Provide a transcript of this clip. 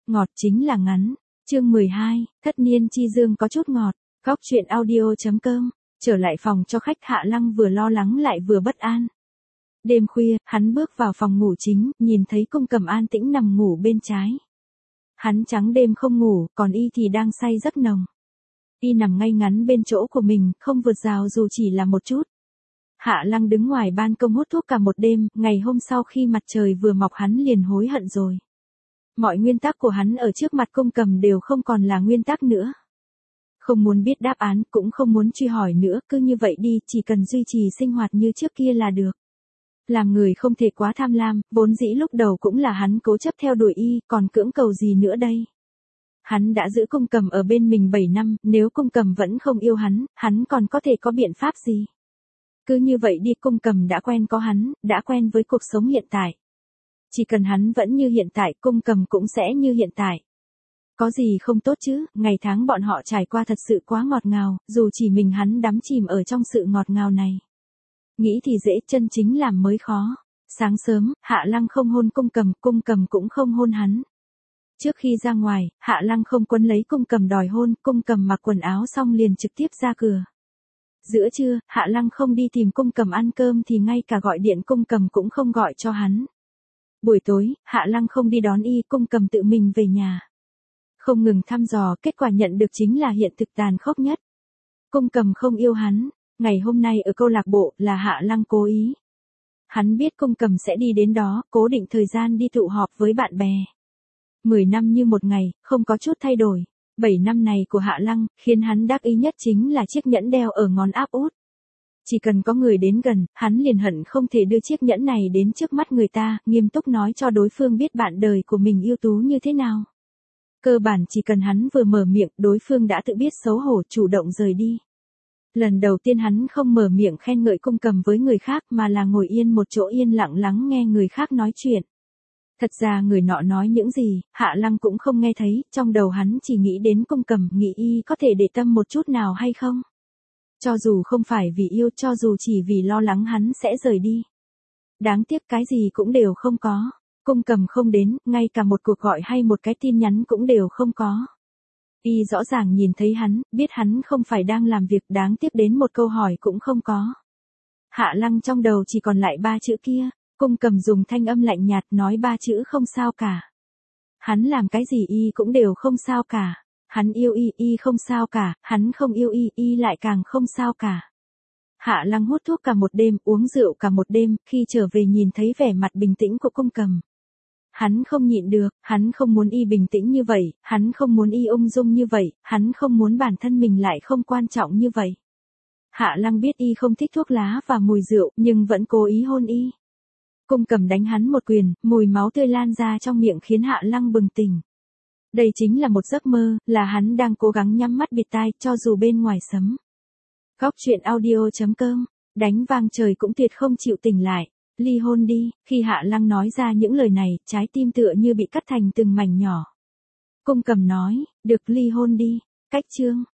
ngọt chính là ngắn. Chương 12, Thất niên chi dương có chút ngọt. Góc truyện audio.com. Trở lại phòng cho khách, Hạ Lăng vừa lo lắng lại vừa bất an. Đêm khuya, hắn bước vào phòng ngủ chính, nhìn thấy Cung Cầm an tĩnh nằm ngủ bên trái. Hắn trắng đêm không ngủ, còn y thì đang say giấc nồng. Y nằm ngay ngắn bên chỗ của mình, không vượt rào dù chỉ là một chút. Hạ Lăng đứng ngoài ban công hút thuốc cả một đêm, ngày hôm sau khi mặt trời vừa mọc hắn liền hối hận rồi. Mọi nguyên tắc của hắn ở trước mặt Cung Cầm đều không còn là nguyên tắc nữa. Không muốn biết đáp án, cũng không muốn truy hỏi nữa, cứ như vậy đi, chỉ cần duy trì sinh hoạt như trước kia là được. Làm người không thể quá tham lam, vốn dĩ lúc đầu cũng là hắn cố chấp theo đuổi y, còn cưỡng cầu gì nữa đây. Hắn đã giữ Cung Cầm ở bên mình 7 năm, nếu Cung Cầm vẫn không yêu hắn còn có thể có biện pháp gì. Cứ như vậy đi, Cung Cầm đã quen có hắn, đã quen với cuộc sống hiện tại. Chỉ cần hắn vẫn như hiện tại, Cung Cầm cũng sẽ như hiện tại. Có gì không tốt chứ, ngày tháng bọn họ trải qua thật sự quá ngọt ngào, dù chỉ mình hắn đắm chìm ở trong sự ngọt ngào này. Nghĩ thì dễ, chân chính làm mới khó. Sáng sớm, Hạ Lăng không hôn Cung Cầm cũng không hôn hắn. Trước khi ra ngoài, Hạ Lăng không quấn lấy Cung Cầm đòi hôn, Cung Cầm mặc quần áo xong liền trực tiếp ra cửa. Giữa trưa, Hạ Lăng không đi tìm Cung Cầm ăn cơm thì ngay cả gọi điện Cung Cầm cũng không gọi cho hắn. Buổi tối, Hạ Lăng không đi đón y, Cung Cầm tự mình về nhà. Không ngừng thăm dò, kết quả nhận được chính là hiện thực tàn khốc nhất. Cung Cầm không yêu hắn. Ngày hôm nay ở câu lạc bộ là Hạ Lăng cố ý. Hắn biết Cung Cầm sẽ đi đến đó, cố định thời gian đi tụ họp với bạn bè. 10 năm như một ngày, không có chút thay đổi. 7 năm này của Hạ Lăng, khiến hắn đắc ý nhất chính là chiếc nhẫn đeo ở ngón áp út. Chỉ cần có người đến gần, hắn liền hận không thể đưa chiếc nhẫn này đến trước mắt người ta, nghiêm túc nói cho đối phương biết bạn đời của mình ưu tú như thế nào. Cơ bản chỉ cần hắn vừa mở miệng, đối phương đã tự biết xấu hổ chủ động rời đi. Lần đầu tiên hắn không mở miệng khen ngợi Cung Cầm với người khác mà là ngồi yên một chỗ yên lặng lắng nghe người khác nói chuyện. Thật ra người nọ nói những gì, Hạ Lăng cũng không nghe thấy, trong đầu hắn chỉ nghĩ đến Cung Cầm, nghĩ y có thể để tâm một chút nào hay không. Cho dù không phải vì yêu, cho dù chỉ vì lo lắng hắn sẽ rời đi. Đáng tiếc cái gì cũng đều không có. Cung Cầm không đến, ngay cả một cuộc gọi hay một cái tin nhắn cũng đều không có. Y rõ ràng nhìn thấy hắn, biết hắn không phải đang làm việc, đáng tiếc đến một câu hỏi cũng không có. Hạ Lăng trong đầu chỉ còn lại 3 chữ kia, Cung Cầm dùng thanh âm lạnh nhạt nói 3 chữ không sao cả. Hắn làm cái gì y cũng đều không sao cả. Hắn yêu y không sao cả, hắn không yêu y lại càng không sao cả. Hạ Lăng hút thuốc cả một đêm, uống rượu cả một đêm, khi trở về nhìn thấy vẻ mặt bình tĩnh của Cung Cầm. Hắn không nhịn được, hắn không muốn y bình tĩnh như vậy, hắn không muốn y ung dung như vậy, hắn không muốn bản thân mình lại không quan trọng như vậy. Hạ Lăng biết y không thích thuốc lá và mùi rượu, nhưng vẫn cố ý hôn y. Cung Cầm đánh hắn một quyền, mùi máu tươi lan ra trong miệng khiến Hạ Lăng bừng tỉnh. Đây chính là một giấc mơ, là hắn đang cố gắng nhắm mắt bịt tai, cho dù bên ngoài sấm. Góc truyện audio.com, đánh vang trời cũng tuyệt không chịu tỉnh lại. Ly hôn đi, khi Hạ Lăng nói ra những lời này, trái tim tựa như bị cắt thành từng mảnh nhỏ. Cung Cầm nói, được ly hôn đi. Cách chương